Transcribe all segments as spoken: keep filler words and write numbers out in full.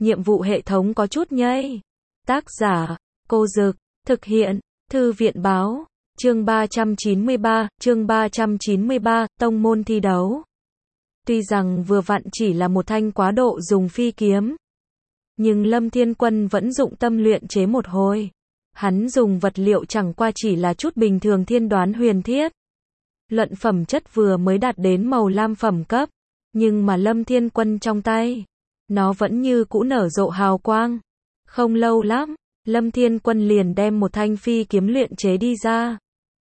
nhiệm vụ hệ thống có chút nhây. Tác giả, Cô Dực, thực hiện, Thư viện Báo, chương ba trăm chín mươi ba, chương ba trăm chín mươi ba, tông môn thi đấu. Tuy rằng vừa vặn chỉ là một thanh quá độ dùng phi kiếm, nhưng Lâm Thiên Quân vẫn dụng tâm luyện chế một hồi. Hắn dùng vật liệu chẳng qua chỉ là chút bình thường thiên đoán huyền thiết. Luận phẩm chất vừa mới đạt đến màu lam phẩm cấp, nhưng mà Lâm Thiên Quân trong tay, nó vẫn như cũ nở rộ hào quang. Không lâu lắm, Lâm Thiên Quân liền đem một thanh phi kiếm luyện chế đi ra.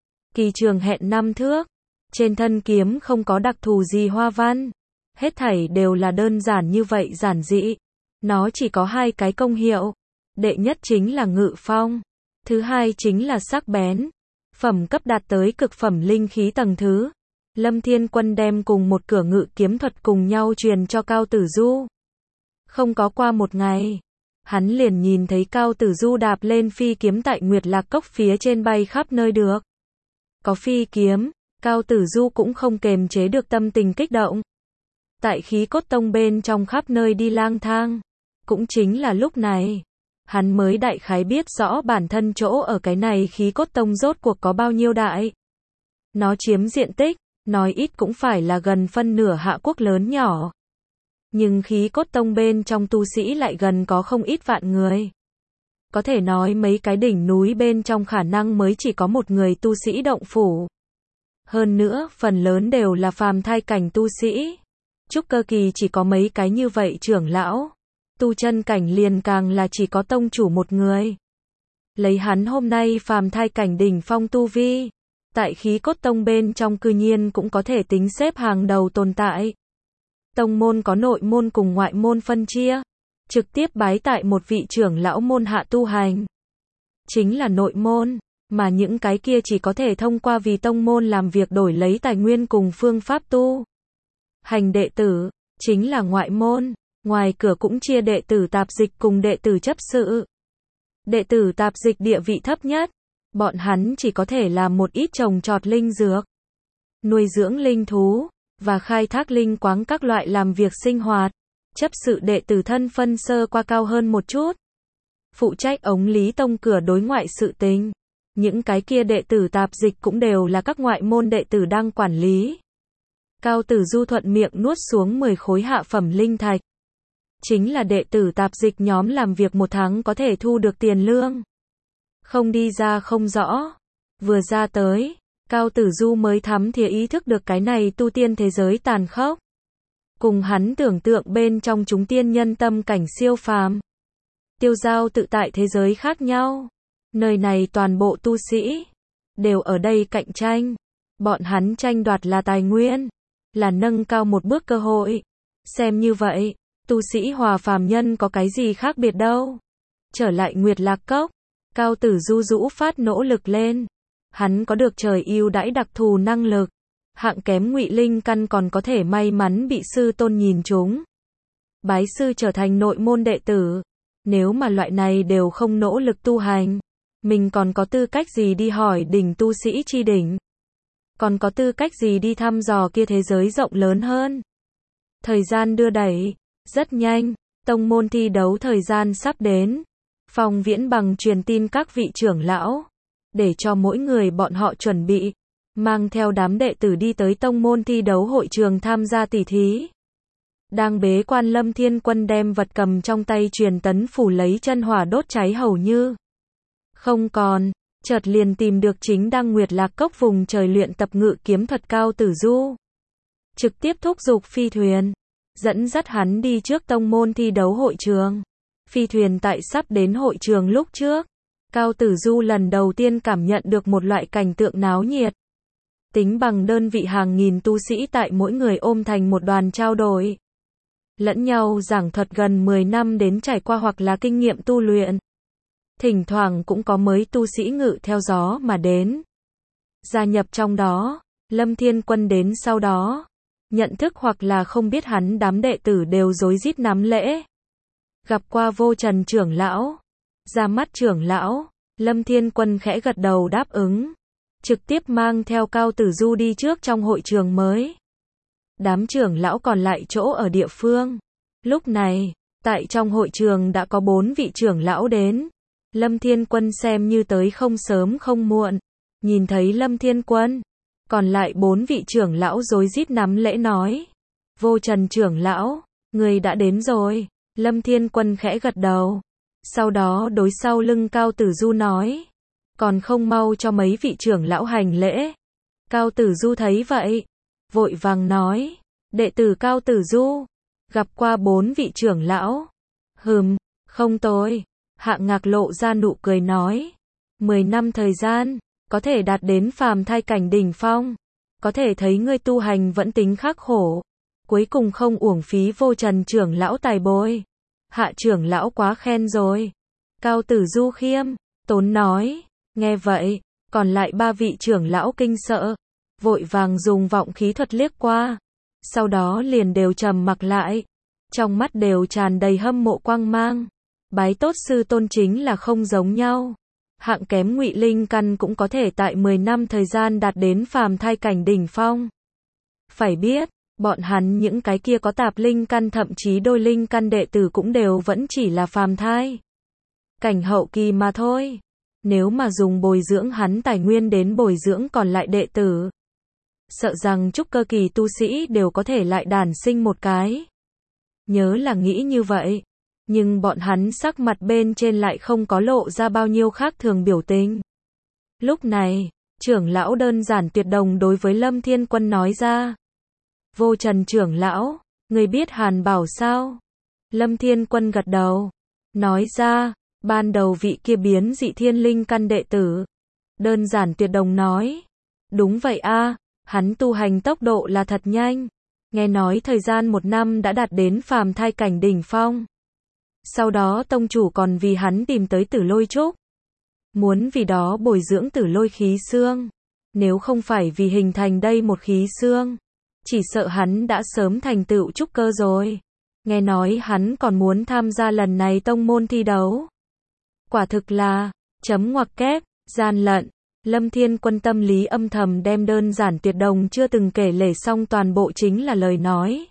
Kỳ trường hẹn năm thước, trên thân kiếm không có đặc thù gì hoa văn, hết thảy đều là đơn giản như vậy giản dị. Nó chỉ có hai cái công hiệu, đệ nhất chính là ngự phong, thứ hai chính là sắc bén. Phẩm cấp đạt tới cực phẩm linh khí tầng thứ. Lâm Thiên Quân đem cùng một cửa ngự kiếm thuật cùng nhau truyền cho Cao Tử Du. Không có qua một ngày, hắn liền nhìn thấy Cao Tử Du đạp lên phi kiếm tại Nguyệt Lạc Cốc phía trên bay khắp nơi được. Có phi kiếm, Cao Tử Du cũng không kềm chế được tâm tình kích động. Tại Khí Cốt Tông bên trong khắp nơi đi lang thang. Cũng chính là lúc này, hắn mới đại khái biết rõ bản thân chỗ ở cái này Khí Cốt Tông rốt cuộc có bao nhiêu đại. Nó chiếm diện tích, nói ít cũng phải là gần phân nửa Hạ Quốc lớn nhỏ. Nhưng Khí Cốt Tông bên trong tu sĩ lại gần có không ít vạn người. Có thể nói mấy cái đỉnh núi bên trong khả năng mới chỉ có một người tu sĩ động phủ. Hơn nữa, phần lớn đều là phàm thai cảnh tu sĩ. Trúc cơ kỳ chỉ có mấy cái như vậy trưởng lão. Tu chân cảnh liền càng là chỉ có tông chủ một người. Lấy hắn hôm nay phàm thai cảnh đỉnh phong tu vi, tại Khí Cốt Tông bên trong cư nhiên cũng có thể tính xếp hàng đầu tồn tại. Tông môn có nội môn cùng ngoại môn phân chia, trực tiếp bái tại một vị trưởng lão môn hạ tu hành. Chính là nội môn, mà những cái kia chỉ có thể thông qua vì tông môn làm việc đổi lấy tài nguyên cùng phương pháp tu hành đệ tử, chính là ngoại môn. Ngoài cửa cũng chia đệ tử tạp dịch cùng đệ tử chấp sự. Đệ tử tạp dịch địa vị thấp nhất, bọn hắn chỉ có thể làm một ít trồng trọt linh dược, nuôi dưỡng linh thú, và khai thác linh quáng các loại làm việc sinh hoạt. Chấp sự đệ tử thân phân sơ qua cao hơn một chút, phụ trách ống lý tông cửa đối ngoại sự tình. Những cái kia đệ tử tạp dịch cũng đều là các ngoại môn đệ tử đang quản lý. Cao Tử Du thuận miệng nuốt xuống mười khối hạ phẩm linh thạch. Chính là đệ tử tạp dịch nhóm làm việc một tháng có thể thu được tiền lương. Không đi ra không rõ. Vừa ra tới, Cao Tử Du mới thấm thía ý thức được cái này tu tiên thế giới tàn khốc. Cùng hắn tưởng tượng bên trong chúng tiên nhân tâm cảnh siêu phàm, tiêu dao tự tại thế giới khác nhau. Nơi này toàn bộ tu sĩ đều ở đây cạnh tranh. Bọn hắn tranh đoạt là tài nguyên, là nâng cao một bước cơ hội. Xem như vậy, tu sĩ hòa phàm nhân có cái gì khác biệt đâu. Trở lại Nguyệt Lạc Cốc, Cao Tử Du rũ phát nỗ lực lên. Hắn có được trời ưu đãi đặc thù năng lực, hạng kém ngụy linh căn còn có thể may mắn bị sư tôn nhìn trúng, bái sư trở thành nội môn đệ tử. Nếu mà loại này đều không nỗ lực tu hành, mình còn có tư cách gì đi hỏi đỉnh tu sĩ chi đỉnh? Còn có tư cách gì đi thăm dò kia thế giới rộng lớn hơn? Thời gian đưa đẩy rất nhanh, tông môn thi đấu thời gian sắp đến. Phong Viễn Bằng truyền tin các vị trưởng lão, để cho mỗi người bọn họ chuẩn bị, mang theo đám đệ tử đi tới tông môn thi đấu hội trường tham gia tỷ thí. Đang bế quan Lâm Thiên Quân đem vật cầm trong tay truyền tấn phủ lấy chân hỏa đốt cháy hầu như không còn, chợt liền tìm được chính đang Nguyệt Lạc Cốc vùng trời luyện tập ngự kiếm thuật Cao Tử Du. Trực tiếp thúc giục phi thuyền, dẫn dắt hắn đi trước tông môn thi đấu hội trường. Phi thuyền tại sắp đến hội trường lúc trước, Cao Tử Du lần đầu tiên cảm nhận được một loại cảnh tượng náo nhiệt. Tính bằng đơn vị hàng nghìn tu sĩ tại mỗi người ôm thành một đoàn trao đổi. Lẫn nhau giảng thuật gần mười năm đến trải qua hoặc là kinh nghiệm tu luyện. Thỉnh thoảng cũng có mới tu sĩ ngự theo gió mà đến. Gia nhập trong đó, Lâm Thiên Quân đến sau đó. Nhận thức hoặc là không biết hắn đám đệ tử đều rối rít nắm lễ. Gặp qua Vô Trần trưởng lão, ra mắt trưởng lão, Lâm Thiên Quân khẽ gật đầu đáp ứng. Trực tiếp mang theo Cao Tử Du đi trước trong hội trường mới. Đám trưởng lão còn lại chỗ ở địa phương. Lúc này, Tại trong hội trường đã có bốn vị trưởng lão đến. Lâm Thiên Quân xem như tới không sớm không muộn. Nhìn thấy Lâm Thiên Quân, còn lại bốn vị trưởng lão rối rít nắm lễ nói. Vô Trần trưởng lão, người đã đến rồi. Lâm Thiên Quân khẽ gật đầu. Sau đó đối sau lưng Cao Tử Du nói. Còn không mau cho mấy vị trưởng lão hành lễ. Cao Tử Du thấy vậy, vội vàng nói. Đệ tử Cao Tử Du, gặp qua bốn vị trưởng lão. Hừm, không tôi. Hạng Ngạc lộ ra nụ cười nói. Mười năm thời gian, có thể đạt đến phàm thai cảnh đỉnh phong. Có thể thấy ngươi tu hành vẫn tính khắc khổ. Cuối cùng không uổng phí Vô Trần trưởng lão tài bồi. Hạ trưởng lão quá khen rồi. Cao Tử Du khiêm, tốn nói. Nghe vậy, còn lại ba vị trưởng lão kinh sợ. Vội vàng dùng vọng khí thuật liếc qua. Sau đó liền đều trầm mặc lại. Trong mắt đều tràn đầy hâm mộ quang mang. Bái tốt sư tôn chính là không giống nhau. Hạng kém Ngụy Linh Căn cũng có thể tại mười năm thời gian đạt đến phàm thai cảnh đỉnh phong. Phải biết, bọn hắn những cái kia có tạp linh căn thậm chí đôi linh căn đệ tử cũng đều vẫn chỉ là phàm thai cảnh hậu kỳ mà thôi. Nếu mà dùng bồi dưỡng hắn tài nguyên đến bồi dưỡng còn lại đệ tử, sợ rằng trúc cơ kỳ tu sĩ đều có thể lại đản sinh một cái. Nhớ là nghĩ như vậy, nhưng bọn hắn sắc mặt bên trên lại không có lộ ra bao nhiêu khác thường biểu tình. Lúc này, trưởng lão đơn giản tuyệt đồng đối với Lâm Thiên Quân nói ra. Vô Trần trưởng lão, người biết Hàn Bảo sao? Lâm Thiên Quân gật đầu, nói ra, ban đầu vị kia biến dị thiên linh căn đệ tử. Đơn giản tuyệt đồng nói, đúng vậy a, hắn tu hành tốc độ là thật nhanh. Nghe nói thời gian một năm đã đạt đến phàm thai cảnh đỉnh phong. Sau đó tông chủ còn vì hắn tìm tới Tử Lôi Trúc. Muốn vì đó bồi dưỡng Tử Lôi khí xương. Nếu không phải vì hình thành đây một khí xương, chỉ sợ hắn đã sớm thành tựu trúc cơ rồi. Nghe nói hắn còn muốn tham gia lần này tông môn thi đấu. Quả thực là, chấm ngoặc kép, gian lận. Lâm Thiên Quân tâm lý âm thầm đem đơn giản tuyệt đồng chưa từng kể lể xong toàn bộ chính là lời nói.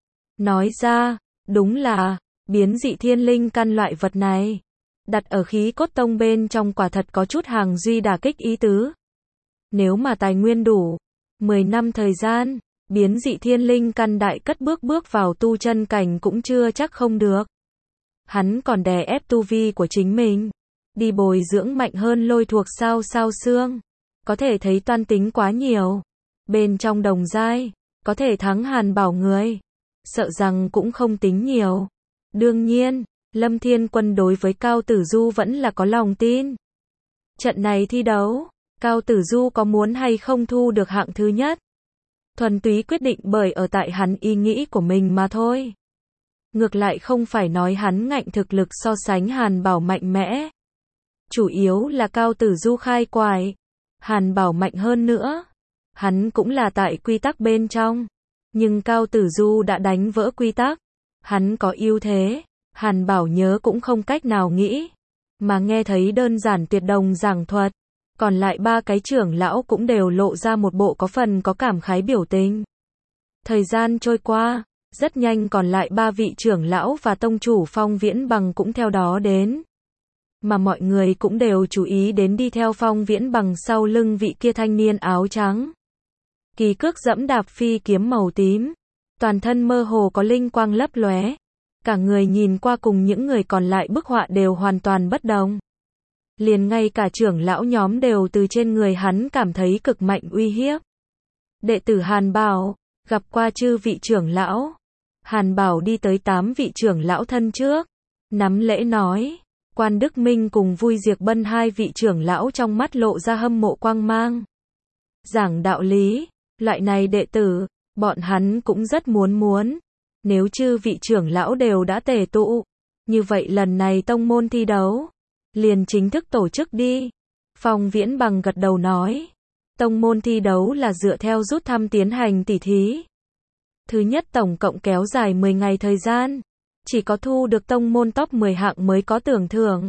Nói ra, đúng là, biến dị thiên linh căn loại vật này, đặt ở khí cốt tông bên trong quả thật có chút hàng duy đả kích ý tứ. Nếu mà tài nguyên đủ, mười năm thời gian, biến dị thiên linh căn đại cất bước bước vào tu chân cảnh cũng chưa chắc không được. Hắn còn đè ép tu vi của chính mình, đi bồi dưỡng mạnh hơn lôi thuộc sao sao xương. Có thể thấy toan tính quá nhiều. Bên trong đồng giai, có thể thắng Hàn Bảo người, sợ rằng cũng không tính nhiều. Đương nhiên, Lâm Thiên Quân đối với Cao Tử Du vẫn là có lòng tin. Trận này thi đấu, Cao Tử Du có muốn hay không thu được hạng thứ nhất, thuần túy quyết định bởi ở tại hắn ý nghĩ của mình mà thôi. Ngược lại không phải nói hắn ngạnh thực lực so sánh Hàn Bảo mạnh mẽ. Chủ yếu là Cao Tử Du khai quải. Hàn Bảo mạnh hơn nữa. Hắn cũng là tại quy tắc bên trong. Nhưng Cao Tử Du đã đánh vỡ quy tắc. Hắn có ưu thế. Hàn Bảo nhớ cũng không cách nào nghĩ. Mà nghe thấy đơn giản tuyệt đồng giảng thuật. Còn lại ba cái trưởng lão cũng đều lộ ra một bộ có phần có cảm khái biểu tình. Thời gian trôi qua, rất nhanh còn lại ba vị trưởng lão và tông chủ Phong Viễn Bằng cũng theo đó đến. Mà mọi người cũng đều chú ý đến đi theo Phong Viễn Bằng sau lưng vị kia thanh niên áo trắng. Kỳ cước dẫm đạp phi kiếm màu tím, toàn thân mơ hồ có linh quang lấp lóe. Cả người nhìn qua cùng những người còn lại bức họa đều hoàn toàn bất đồng. Liền ngay cả trưởng lão nhóm đều từ trên người hắn cảm thấy cực mạnh uy hiếp. Đệ tử Hàn Bảo, gặp qua chư vị trưởng lão. Hàn Bảo đi tới tám vị trưởng lão thân trước, nắm lễ nói. Quan Đức Minh cùng Vui Diệc Bân hai vị trưởng lão trong mắt lộ ra hâm mộ quang mang. Giảng đạo lý, loại này đệ tử, bọn hắn cũng rất muốn muốn. Nếu chư vị trưởng lão đều đã tề tụ, như vậy lần này tông môn thi đấu, liền chính thức tổ chức đi. Phong Viễn Bằng gật đầu nói. Tông môn thi đấu là dựa theo rút thăm tiến hành tỉ thí. Thứ nhất tổng cộng kéo dài mười ngày thời gian. Chỉ có thu được tông môn top mười hạng mới có tưởng thưởng.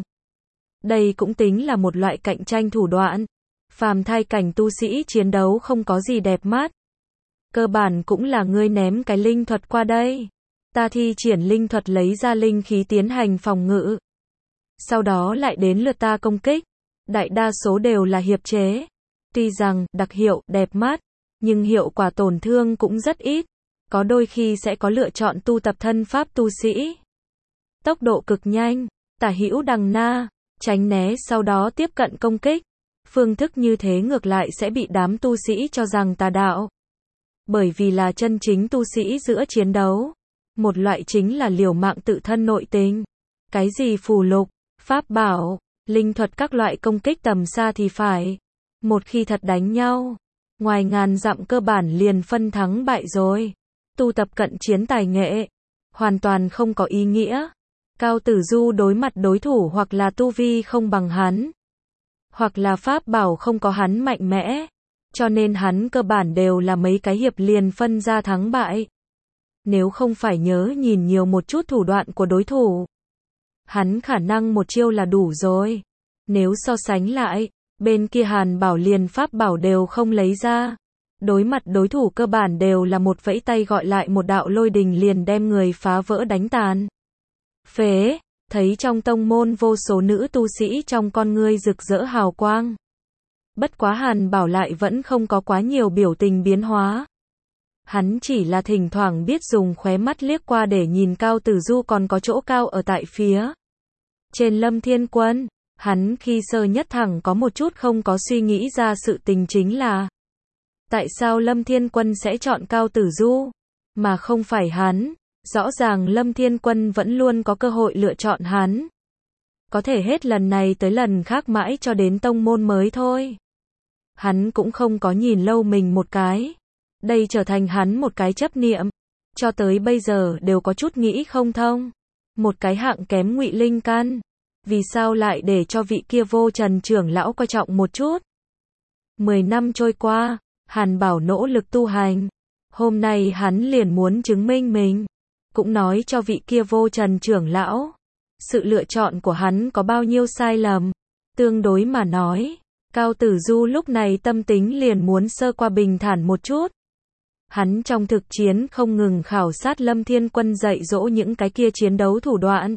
Đây cũng tính là một loại cạnh tranh thủ đoạn. Phàm thai cảnh tu sĩ chiến đấu không có gì đẹp mắt. Cơ bản cũng là ngươi ném cái linh thuật qua đây. Ta thi triển linh thuật lấy ra linh khí tiến hành phòng ngự. Sau đó lại đến lượt ta công kích. Đại đa số đều là hiệp chế. Tuy rằng, đặc hiệu, đẹp mắt, nhưng hiệu quả tổn thương cũng rất ít. Có đôi khi sẽ có lựa chọn tu tập thân pháp tu sĩ. Tốc độ cực nhanh, tả hữu đằng na, tránh né sau đó tiếp cận công kích. Phương thức như thế ngược lại sẽ bị đám tu sĩ cho rằng tà đạo. Bởi vì là chân chính tu sĩ giữa chiến đấu. Một loại chính là liều mạng tự thân nội tình. Cái gì phù lục, pháp bảo, linh thuật các loại công kích tầm xa thì phải. Một khi thật đánh nhau, ngoài ngàn dặm cơ bản liền phân thắng bại rồi. Tu tập cận chiến tài nghệ, hoàn toàn không có ý nghĩa. Cao Tử Du đối mặt đối thủ hoặc là tu vi không bằng hắn, hoặc là pháp bảo không có hắn mạnh mẽ, cho nên hắn cơ bản đều là mấy cái hiệp liền phân ra thắng bại. Nếu không phải nhớ nhìn nhiều một chút thủ đoạn của đối thủ, hắn khả năng một chiêu là đủ rồi. Nếu so sánh lại, bên kia Hàn Bảo liền pháp bảo đều không lấy ra. Đối mặt đối thủ cơ bản đều là một vẫy tay gọi lại một đạo lôi đình liền đem người phá vỡ đánh tàn. Phế, thấy trong tông môn vô số nữ tu sĩ trong con ngươi rực rỡ hào quang. Bất quá Hàn Bảo lại vẫn không có quá nhiều biểu tình biến hóa. Hắn chỉ là thỉnh thoảng biết dùng khóe mắt liếc qua để nhìn Cao Tử Du còn có chỗ cao ở tại phía trên Lâm Thiên Quân. Hắn khi sơ nhất thẳng có một chút không có suy nghĩ ra sự tình chính là tại sao Lâm Thiên Quân sẽ chọn Cao Tử Du, mà không phải hắn. Rõ ràng Lâm Thiên Quân vẫn luôn có cơ hội lựa chọn hắn. Có thể hết lần này tới lần khác mãi cho đến tông môn mới thôi. Hắn cũng không có nhìn lâu mình một cái. Đây trở thành hắn một cái chấp niệm. Cho tới bây giờ đều có chút nghĩ không thông. Một cái hạng kém Ngụy Linh Căn. Vì sao lại để cho vị kia Vô Trần trưởng lão coi trọng một chút. Mười năm trôi qua, Hàn Bảo nỗ lực tu hành. Hôm nay hắn liền muốn chứng minh mình. Cũng nói cho vị kia Vô Trần trưởng lão. Sự lựa chọn của hắn có bao nhiêu sai lầm. Tương đối mà nói, Cao Tử Du lúc này tâm tính liền muốn sơ qua bình thản một chút. Hắn trong thực chiến không ngừng khảo sát Lâm Thiên Quân dạy dỗ những cái kia chiến đấu thủ đoạn.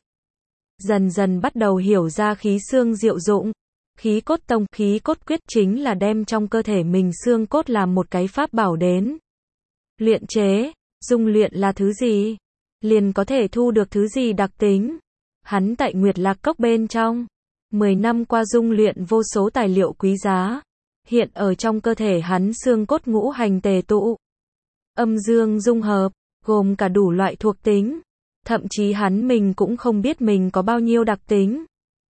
Dần dần bắt đầu hiểu ra khí xương diệu dụng. Khí cốt tông, khí cốt quyết chính là đem trong cơ thể mình xương cốt làm một cái pháp bảo đến. Luyện chế, dung luyện là thứ gì? Liền có thể thu được thứ gì đặc tính? Hắn tại Nguyệt Lạc Cốc bên trong, mười năm qua dung luyện vô số tài liệu quý giá. Hiện ở trong cơ thể hắn xương cốt ngũ hành tề tụ. Âm dương dung hợp, gồm cả đủ loại thuộc tính. Thậm chí hắn mình cũng không biết mình có bao nhiêu đặc tính.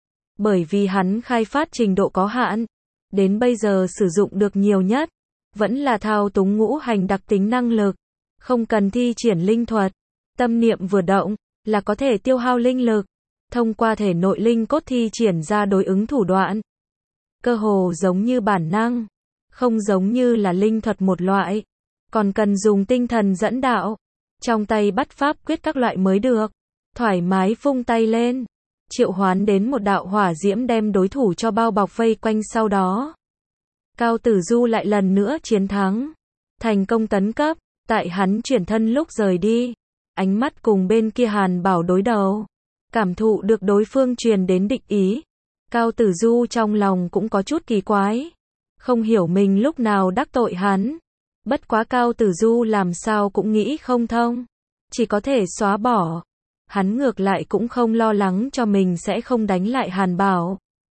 Bởi vì hắn khai phát trình độ có hạn. Đến bây giờ sử dụng được nhiều nhất. Vẫn là thao túng ngũ hành đặc tính năng lực. Không cần thi triển linh thuật. Tâm niệm vừa động, là có thể tiêu hao linh lực. Thông qua thể nội linh cốt thi triển ra đối ứng thủ đoạn. Cơ hồ giống như bản năng. Không giống như là linh thuật một loại. Còn cần dùng tinh thần dẫn đạo. Trong tay bắt pháp quyết các loại mới được. Thoải mái vung tay lên. Triệu hoán đến một đạo hỏa diễm đem đối thủ cho bao bọc vây quanh sau đó. Cao Tử Du lại lần nữa chiến thắng. Thành công tấn cấp. Tại hắn chuyển thân lúc rời đi. Ánh mắt cùng bên kia Hàn Bảo đối đầu. Cảm thụ được đối phương truyền đến địch ý. Cao Tử Du trong lòng cũng có chút kỳ quái. Không hiểu mình lúc nào đắc tội hắn. Bất quá Cao Tử Du làm sao cũng nghĩ không thông. Chỉ có thể xóa bỏ. Hắn ngược lại cũng không lo lắng cho mình sẽ không đánh lại Hàn Bảo.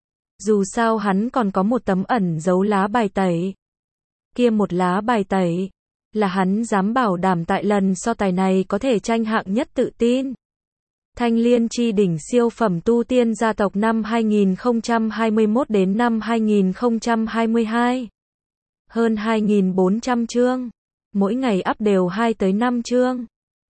Dù sao hắn còn có một tấm ẩn giấu lá bài tẩy. Kia một lá bài tẩy. Là hắn dám bảo đảm tại lần so tài này có thể tranh hạng nhất tự tin. Thanh Liên Chi Đỉnh siêu phẩm tu tiên gia tộc năm hai nghìn không trăm hai mươi mốt đến năm hai nghìn không trăm hai mươi hai. Hơn hai nghìn bốn trăm chương. Mỗi ngày up đều hai tới năm chương.